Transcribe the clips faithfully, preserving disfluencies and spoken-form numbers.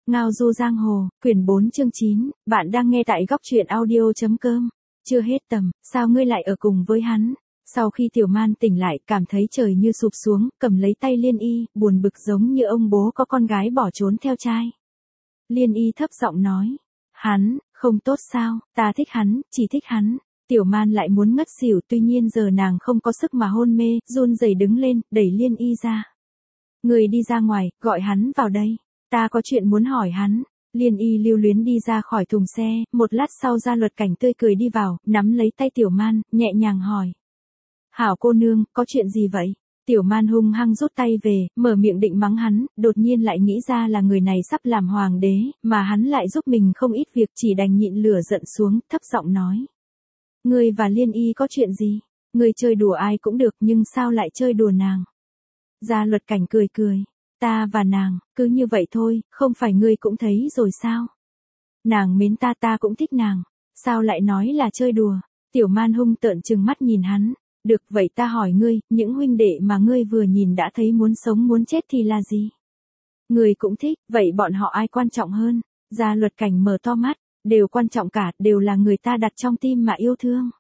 Ngao du giang hồ, quyển bốn chương chín, bạn đang nghe tại góc truyện audio.com. Chưa hết tầm, sao ngươi lại ở cùng với hắn? Sau khi Tiểu Man tỉnh lại, cảm thấy trời như sụp xuống, cầm lấy tay Liên Y, buồn bực giống như ông bố có con gái bỏ trốn theo trai. Liên Y thấp giọng nói, hắn, không tốt sao, ta thích hắn, chỉ thích hắn. Tiểu Man lại muốn ngất xỉu, tuy nhiên giờ nàng không có sức mà hôn mê, run rẩy đứng lên, đẩy Liên Y ra. Người đi ra ngoài, gọi hắn vào đây. Ta có chuyện muốn hỏi hắn. Liên Y lưu luyến đi ra khỏi thùng xe, một lát sau Gia Luật Cảnh tươi cười đi vào, nắm lấy tay Tiểu Man, nhẹ nhàng hỏi. Hảo cô nương, có chuyện gì vậy? Tiểu Man hung hăng rút tay về, mở miệng định mắng hắn, đột nhiên lại nghĩ ra là người này sắp làm hoàng đế, mà hắn lại giúp mình không ít việc, chỉ đành nhịn lửa giận xuống, thấp giọng nói. Ngươi và Liên Y có chuyện gì? Ngươi chơi đùa ai cũng được nhưng sao lại chơi đùa nàng? Gia Luật Cảnh cười cười. Ta và nàng, cứ như vậy thôi, không phải ngươi cũng thấy rồi sao? Nàng mến ta ta cũng thích nàng. Sao lại nói là chơi đùa? Tiểu Man hung tợn trừng mắt nhìn hắn. Được vậy ta hỏi ngươi, những huynh đệ mà ngươi vừa nhìn đã thấy muốn sống muốn chết thì là gì? Ngươi cũng thích, vậy bọn họ ai quan trọng hơn? Gia Luật Cảnh mở to mắt, đều quan trọng cả, đều là người ta đặt trong tim mà yêu thương.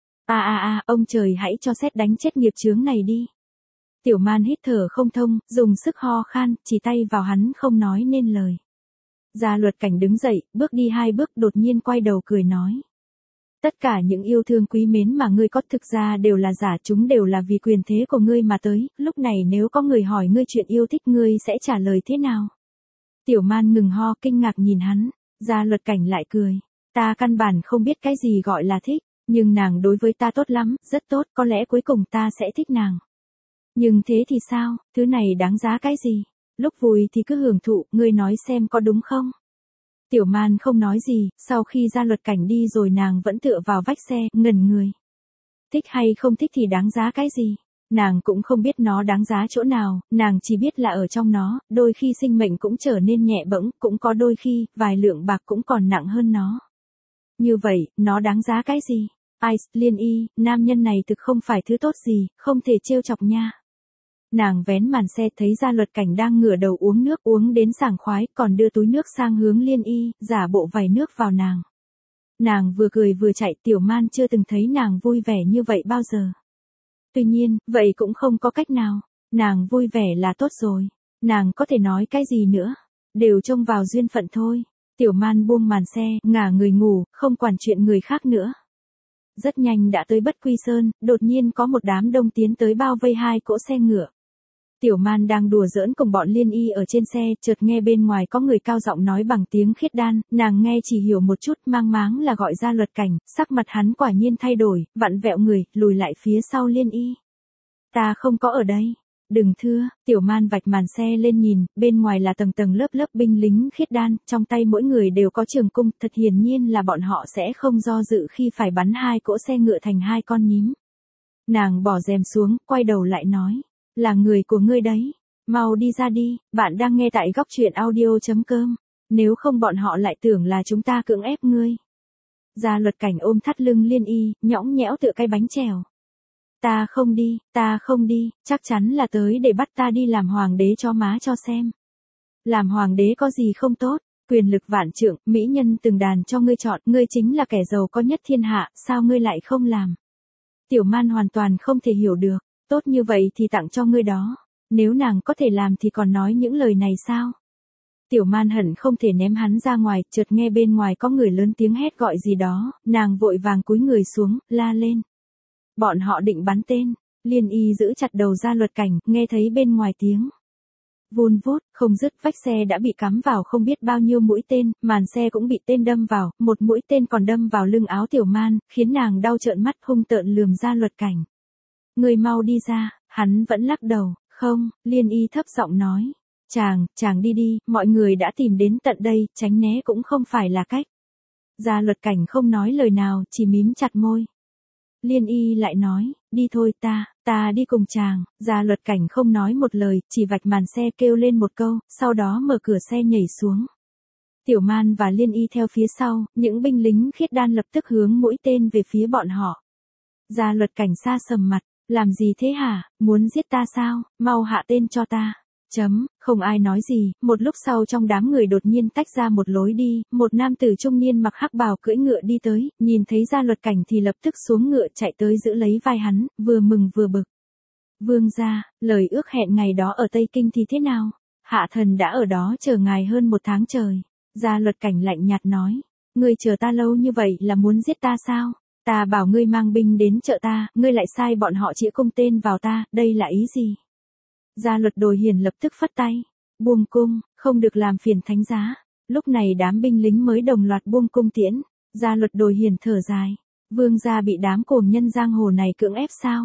À à à, ông trời hãy cho sét đánh chết nghiệp chướng này đi. Tiểu Man hít thở không thông, dùng sức ho khan, chỉ tay vào hắn không nói nên lời. Gia Luật Cảnh đứng dậy, bước đi hai bước đột nhiên quay đầu cười nói. Tất cả những yêu thương quý mến mà ngươi có thực ra đều là giả, chúng đều là vì quyền thế của ngươi mà tới, lúc này nếu có người hỏi ngươi chuyện yêu thích ngươi sẽ trả lời thế nào? Tiểu Man ngừng ho kinh ngạc nhìn hắn, Gia Luật Cảnh lại cười. Ta căn bản không biết cái gì gọi là thích, nhưng nàng đối với ta tốt lắm, rất tốt, có lẽ cuối cùng ta sẽ thích nàng. Nhưng thế thì sao, thứ này đáng giá cái gì? Lúc vui thì cứ hưởng thụ, ngươi nói xem có đúng không? Tiểu Man không nói gì, sau khi Gia Luật Cảnh đi rồi nàng vẫn tựa vào vách xe, ngẩn người. Thích hay không thích thì đáng giá cái gì? Nàng cũng không biết nó đáng giá chỗ nào, nàng chỉ biết là ở trong nó, đôi khi sinh mệnh cũng trở nên nhẹ bẫng, cũng có đôi khi, vài lượng bạc cũng còn nặng hơn nó. Như vậy, nó đáng giá cái gì? Ai, Liên Y, nam nhân này thực không phải thứ tốt gì, không thể trêu chọc nha. Nàng vén màn xe thấy Gia Luật Cảnh đang ngửa đầu uống nước uống đến sảng khoái, còn đưa túi nước sang hướng Liên Y, giả bộ vẩy nước vào nàng. Nàng vừa cười vừa chạy, Tiểu Man chưa từng thấy nàng vui vẻ như vậy bao giờ. Tuy nhiên, vậy cũng không có cách nào. Nàng vui vẻ là tốt rồi. Nàng có thể nói cái gì nữa. Đều trông vào duyên phận thôi. Tiểu Man buông màn xe, ngả người ngủ, không quản chuyện người khác nữa. Rất nhanh đã tới Bất Quy Sơn, đột nhiên có một đám đông tiến tới bao vây hai cỗ xe ngựa. Tiểu Man đang đùa giỡn cùng bọn Liên Y ở trên xe, chợt nghe bên ngoài có người cao giọng nói bằng tiếng Khiết Đan, nàng nghe chỉ hiểu một chút, mang máng là gọi Gia Luật Cảnh, sắc mặt hắn quả nhiên thay đổi, vặn vẹo người, lùi lại phía sau Liên Y. Ta không có ở đây. Đừng thưa, Tiểu Man vạch màn xe lên nhìn, bên ngoài là tầng tầng lớp lớp binh lính Khiết Đan, trong tay mỗi người đều có trường cung, thật hiển nhiên là bọn họ sẽ không do dự khi phải bắn hai cỗ xe ngựa thành hai con nhím. Nàng bỏ rèm xuống, quay đầu lại nói. Là người của ngươi đấy. Mau đi ra đi, bạn đang nghe tại góc truyện audio.com. Nếu không bọn họ lại tưởng là chúng ta cưỡng ép ngươi. Gia Luật Cảnh ôm thắt lưng Liên Y, nhõng nhẽo tựa cái bánh chèo. Ta không đi, ta không đi, chắc chắn là tới để bắt ta đi làm hoàng đế cho má cho xem. Làm hoàng đế có gì không tốt, quyền lực vạn trượng, mỹ nhân từng đàn cho ngươi chọn, ngươi chính là kẻ giàu có nhất thiên hạ, sao ngươi lại không làm? Tiểu Man hoàn toàn không thể hiểu được. Tốt như vậy thì tặng cho ngươi đó. Nếu nàng có thể làm thì còn nói những lời này sao? Tiểu Man hận không thể ném hắn ra ngoài, chợt nghe bên ngoài có người lớn tiếng hét gọi gì đó, nàng vội vàng cúi người xuống, la lên. Bọn họ định bắn tên. Liên Y giữ chặt đầu Gia Luật Cảnh, nghe thấy bên ngoài tiếng. Vun vút, không dứt, vách xe đã bị cắm vào không biết bao nhiêu mũi tên, màn xe cũng bị tên đâm vào, một mũi tên còn đâm vào lưng áo Tiểu Man, khiến nàng đau trợn mắt hung tợn lườm Gia Luật Cảnh. Người mau đi ra, hắn vẫn lắc đầu, không, Liên Y thấp giọng nói. Chàng, chàng đi đi, mọi người đã tìm đến tận đây, tránh né cũng không phải là cách. Gia Luật Cảnh không nói lời nào, chỉ mím chặt môi. Liên Y lại nói, đi thôi ta, ta đi cùng chàng. Gia Luật Cảnh không nói một lời, chỉ vạch màn xe kêu lên một câu, sau đó mở cửa xe nhảy xuống. Tiểu Man và Liên Y theo phía sau, những binh lính Khiết Đan lập tức hướng mũi tên về phía bọn họ. Gia Luật Cảnh xa sầm mặt. Làm gì thế hả, muốn giết ta sao, mau hạ tên cho ta. Chấm, không ai nói gì, một lúc sau trong đám người đột nhiên tách ra một lối đi, một nam tử trung niên mặc hắc bào cưỡi ngựa đi tới, nhìn thấy Gia Luật Cảnh thì lập tức xuống ngựa chạy tới giữ lấy vai hắn, vừa mừng vừa bực. Vương gia, lời ước hẹn ngày đó ở Tây Kinh thì thế nào? Hạ thần đã ở đó chờ ngài hơn một tháng trời. Gia Luật Cảnh lạnh nhạt nói, ngươi chờ ta lâu như vậy là muốn giết ta sao? Ta bảo ngươi mang binh đến trợ ta, ngươi lại sai bọn họ chĩa cung tên vào ta, đây là ý gì? Gia Luật Đồi Hiền lập tức phất tay, buông cung, không được làm phiền thánh giá. Lúc này đám binh lính mới đồng loạt buông cung tiễn. Gia Luật Đồi Hiền thở dài, vương gia bị đám cuồng nhân giang hồ này cưỡng ép sao?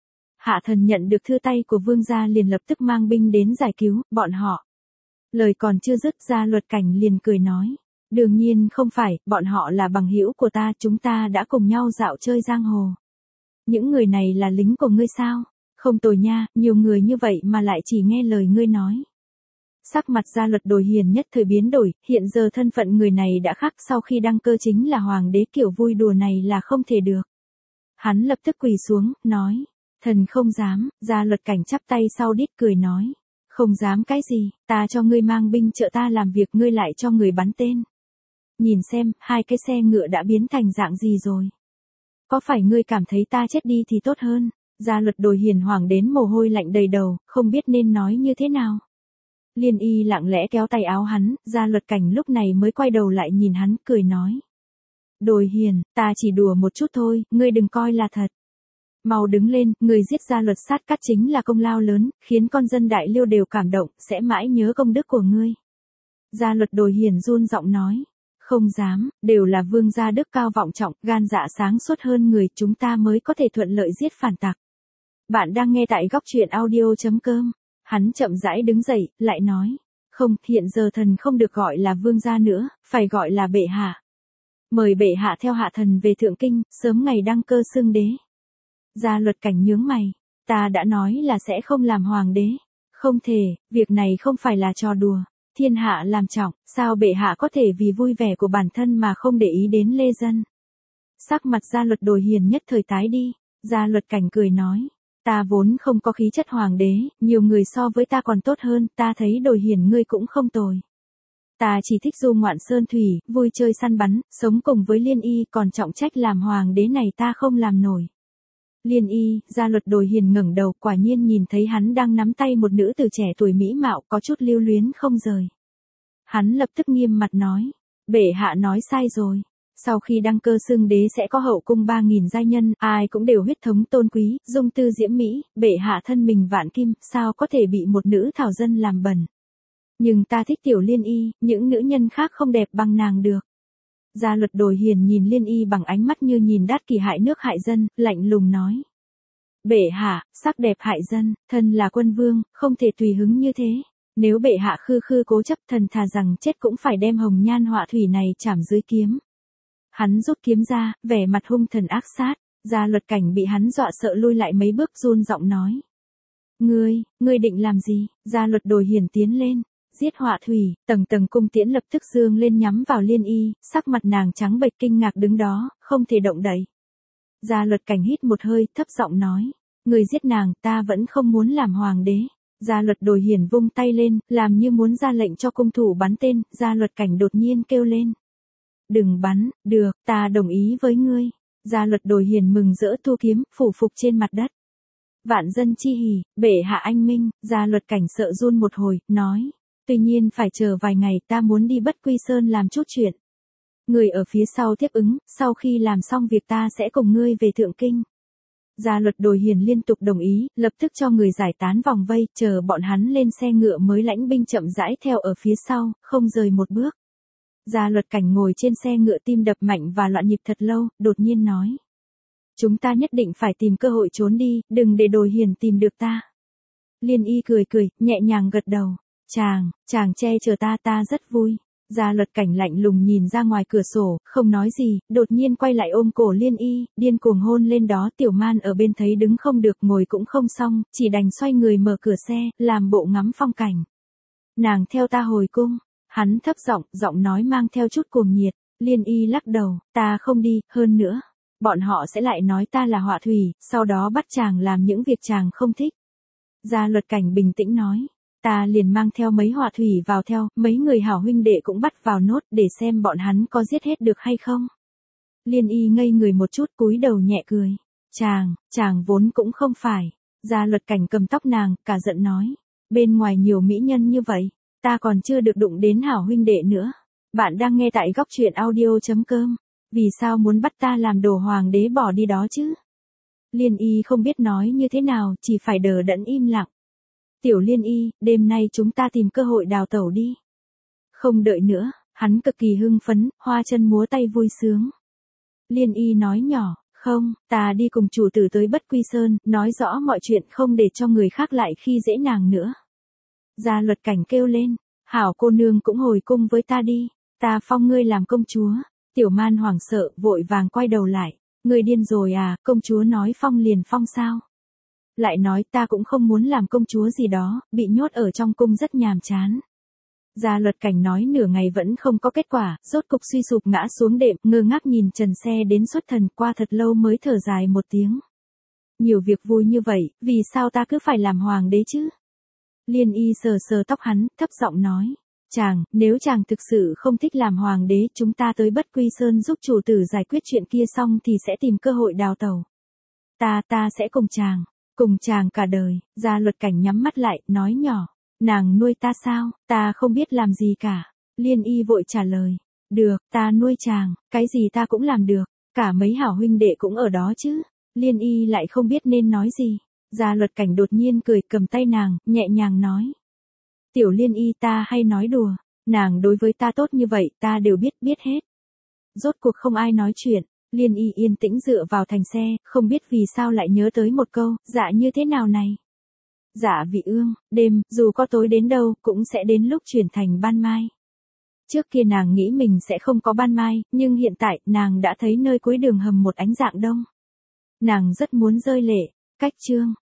Hạ thần nhận được thư tay của vương gia liền lập tức mang binh đến giải cứu bọn họ. Lời còn chưa dứt, Gia Luật Cảnh liền cười nói, đương nhiên không phải, bọn họ là bằng hữu của ta, chúng ta đã cùng nhau dạo chơi giang hồ. Những người này là lính của ngươi sao? Không tồi nha, nhiều người như vậy mà lại chỉ nghe lời ngươi nói. Sắc mặt Gia Luật Đồi Hiền nhất thời biến đổi, hiện giờ thân phận người này đã khác, sau khi đăng cơ chính là hoàng đế, kiểu vui đùa này là không thể được. Hắn lập tức quỳ xuống, nói, thần không dám. Gia Luật Cảnh chắp tay sau đít cười nói, không dám cái gì, ta cho ngươi mang binh trợ ta làm việc, ngươi lại cho người bắn tên. Nhìn xem, hai cái xe ngựa đã biến thành dạng gì rồi. Có phải ngươi cảm thấy ta chết đi thì tốt hơn? Gia Luật Đồi Hiền hoảng đến mồ hôi lạnh đầy đầu, không biết nên nói như thế nào. Liên Y lặng lẽ kéo tay áo hắn, Gia Luật Cảnh lúc này mới quay đầu lại nhìn hắn, cười nói. Đồi Hiền, ta chỉ đùa một chút thôi, ngươi đừng coi là thật. Mau đứng lên, người giết Gia Luật Sát Cát chính là công lao lớn, khiến con dân Đại Liêu đều cảm động, sẽ mãi nhớ công đức của ngươi. Gia Luật Đồi Hiền run giọng nói, không dám, đều là vương gia đức cao vọng trọng, gan dạ sáng suốt hơn người, chúng ta mới có thể thuận lợi giết phản tặc. Bạn đang nghe tại góc truyện audio.com. Hắn chậm rãi đứng dậy, lại nói, không, hiện giờ thần không được gọi là vương gia nữa, phải gọi là bệ hạ. Mời bệ hạ theo hạ thần về Thượng Kinh, sớm ngày đăng cơ xưng đế. Gia Luật Cảnh nhướng mày, ta đã nói là sẽ không làm hoàng đế. Không thể, việc này không phải là trò đùa. Thiên hạ làm trọng, sao bệ hạ có thể vì vui vẻ của bản thân mà không để ý đến lê dân? Sắc mặt Gia Luật Đồi Hiền nhất thời tái đi. Gia Luật Cảnh cười nói, ta vốn không có khí chất hoàng đế, nhiều người so với ta còn tốt hơn, ta thấy Đồi Hiền ngươi cũng không tồi. Ta chỉ thích du ngoạn sơn thủy, vui chơi săn bắn, sống cùng với Liên Y, còn trọng trách làm hoàng đế này ta không làm nổi. Liên Y, Gia Luật Đồi Hiền ngẩng đầu, quả nhiên nhìn thấy hắn đang nắm tay một nữ tử trẻ tuổi mỹ mạo, có chút lưu luyến không rời. Hắn lập tức nghiêm mặt nói, bệ hạ nói sai rồi. Sau khi đăng cơ xưng đế sẽ có hậu cung ba nghìn giai nhân, ai cũng đều huyết thống tôn quý, dung tư diễm mỹ, bệ hạ thân mình vạn kim, sao có thể bị một nữ thảo dân làm bẩn. Nhưng ta thích tiểu Liên Y, những nữ nhân khác không đẹp bằng nàng được. Gia Luật Đồi Hiền nhìn Liên Y bằng ánh mắt như nhìn đát kỳ hại nước hại dân, lạnh lùng nói. Bệ hạ, sắc đẹp hại dân, thân là quân vương, không thể tùy hứng như thế. Nếu bệ hạ khư khư cố chấp, thần thà rằng chết cũng phải đem hồng nhan họa thủy này chảm dưới kiếm. Hắn rút kiếm ra, vẻ mặt hung thần ác sát. Gia Luật Cảnh bị hắn dọa sợ lui lại mấy bước, run giọng nói. Ngươi, ngươi định làm gì? Gia Luật Đồi Hiền tiến lên. Giết họa thủy, tầng tầng cung tiễn lập tức dương lên nhắm vào Liên Y, sắc mặt nàng trắng bệch kinh ngạc đứng đó, không thể động đậy. Gia Luật Cảnh hít một hơi, thấp giọng nói, người giết nàng, ta vẫn không muốn làm hoàng đế. Gia Luật Đồi Hiền vung tay lên, làm như muốn ra lệnh cho cung thủ bắn tên, Gia Luật Cảnh đột nhiên kêu lên. Đừng bắn, được, ta đồng ý với ngươi. Gia Luật Đồi Hiền mừng rỡ thu kiếm, phủ phục trên mặt đất. Vạn dân chi hỉ, bệ hạ anh minh. Gia Luật Cảnh sợ run một hồi, nói. Tuy nhiên phải chờ vài ngày, ta muốn đi Bất Quy Sơn làm chút chuyện. Người ở phía sau tiếp ứng, sau khi làm xong việc ta sẽ cùng ngươi về Thượng Kinh. Gia Luật Đồi Hiền liên tục đồng ý, lập tức cho người giải tán vòng vây, chờ bọn hắn lên xe ngựa mới lãnh binh chậm rãi theo ở phía sau, không rời một bước. Gia Luật Cảnh ngồi trên xe ngựa, tim đập mạnh và loạn nhịp thật lâu, đột nhiên nói. Chúng ta nhất định phải tìm cơ hội trốn đi, đừng để Đồi Hiền tìm được ta. Liên Y cười cười, nhẹ nhàng gật đầu. Chàng, chàng che chở ta, ta rất vui. Gia Luật Cảnh lạnh lùng nhìn ra ngoài cửa sổ, không nói gì, đột nhiên quay lại ôm cổ Liên Y, điên cuồng hôn lên đó. Tiểu Man ở bên thấy đứng không được, ngồi cũng không xong, chỉ đành xoay người mở cửa xe, làm bộ ngắm phong cảnh. Nàng theo ta hồi cung. Hắn thấp giọng, giọng nói mang theo chút cuồng nhiệt. Liên Y lắc đầu, ta không đi, hơn nữa. Bọn họ sẽ lại nói ta là họa thủy, sau đó bắt chàng làm những việc chàng không thích. Gia Luật Cảnh bình tĩnh nói. Ta liền mang theo mấy họa thủy vào theo, mấy người hảo huynh đệ cũng bắt vào nốt để xem bọn hắn có giết hết được hay không. Liên y ngây người một chút cúi đầu nhẹ cười. Chàng, chàng vốn cũng không phải. Gia Luật Cảnh cầm tóc nàng, cả giận nói. Bên ngoài nhiều mỹ nhân như vậy, ta còn chưa được đụng đến hảo huynh đệ nữa. Bạn đang nghe tại góc truyện audio.com. Vì sao muốn bắt ta làm đồ hoàng đế bỏ đi đó chứ? Liên y không biết nói như thế nào, chỉ phải đờ đẫn im lặng. Tiểu Liên y, đêm nay chúng ta tìm cơ hội đào tẩu đi. Không đợi nữa, hắn cực kỳ hưng phấn, hoa chân múa tay vui sướng. Liên y nói nhỏ, không, ta đi cùng chủ tử tới Bất Quy Sơn, nói rõ mọi chuyện không để cho người khác lại khi dễ nàng nữa. Gia Luật Cảnh kêu lên, hảo cô nương cũng hồi cung với ta đi, ta phong ngươi làm công chúa. Tiểu Man hoảng sợ, vội vàng quay đầu lại, ngươi điên rồi à, công chúa nói phong liền phong sao? Lại nói ta cũng không muốn làm công chúa gì đó, bị nhốt ở trong cung rất nhàm chán. Gia Luật Cảnh nói nửa ngày vẫn không có kết quả, rốt cục suy sụp ngã xuống đệm, ngơ ngác nhìn Trần Xe đến xuất thần, qua thật lâu mới thở dài một tiếng. Nhiều việc vui như vậy, vì sao ta cứ phải làm hoàng đế chứ? Liên y sờ sờ tóc hắn, thấp giọng nói. Chàng, nếu chàng thực sự không thích làm hoàng đế, chúng ta tới Bất Quy Sơn giúp chủ tử giải quyết chuyện kia xong thì sẽ tìm cơ hội đào tẩu. Ta, ta sẽ cùng chàng, cùng chàng cả đời. Gia Luật Cảnh nhắm mắt lại, nói nhỏ. Nàng nuôi ta sao, ta không biết làm gì cả. Liên y vội trả lời. Được, ta nuôi chàng, cái gì ta cũng làm được, cả mấy hảo huynh đệ cũng ở đó chứ. Liên y lại không biết nên nói gì. Gia Luật Cảnh đột nhiên cười, cầm tay nàng, nhẹ nhàng nói. Tiểu Liên y, ta hay nói đùa, nàng đối với ta tốt như vậy, ta đều biết, biết hết. Rốt cuộc không ai nói chuyện, Liên y yên tĩnh dựa vào thành xe, không biết vì sao lại nhớ tới một câu, dạ như thế nào này. Dạ vị ương, đêm, dù có tối đến đâu, cũng sẽ đến lúc chuyển thành ban mai. Trước kia nàng nghĩ mình sẽ không có ban mai, nhưng hiện tại, nàng đã thấy nơi cuối đường hầm một ánh dạng đông. Nàng rất muốn rơi lệ, cách chương.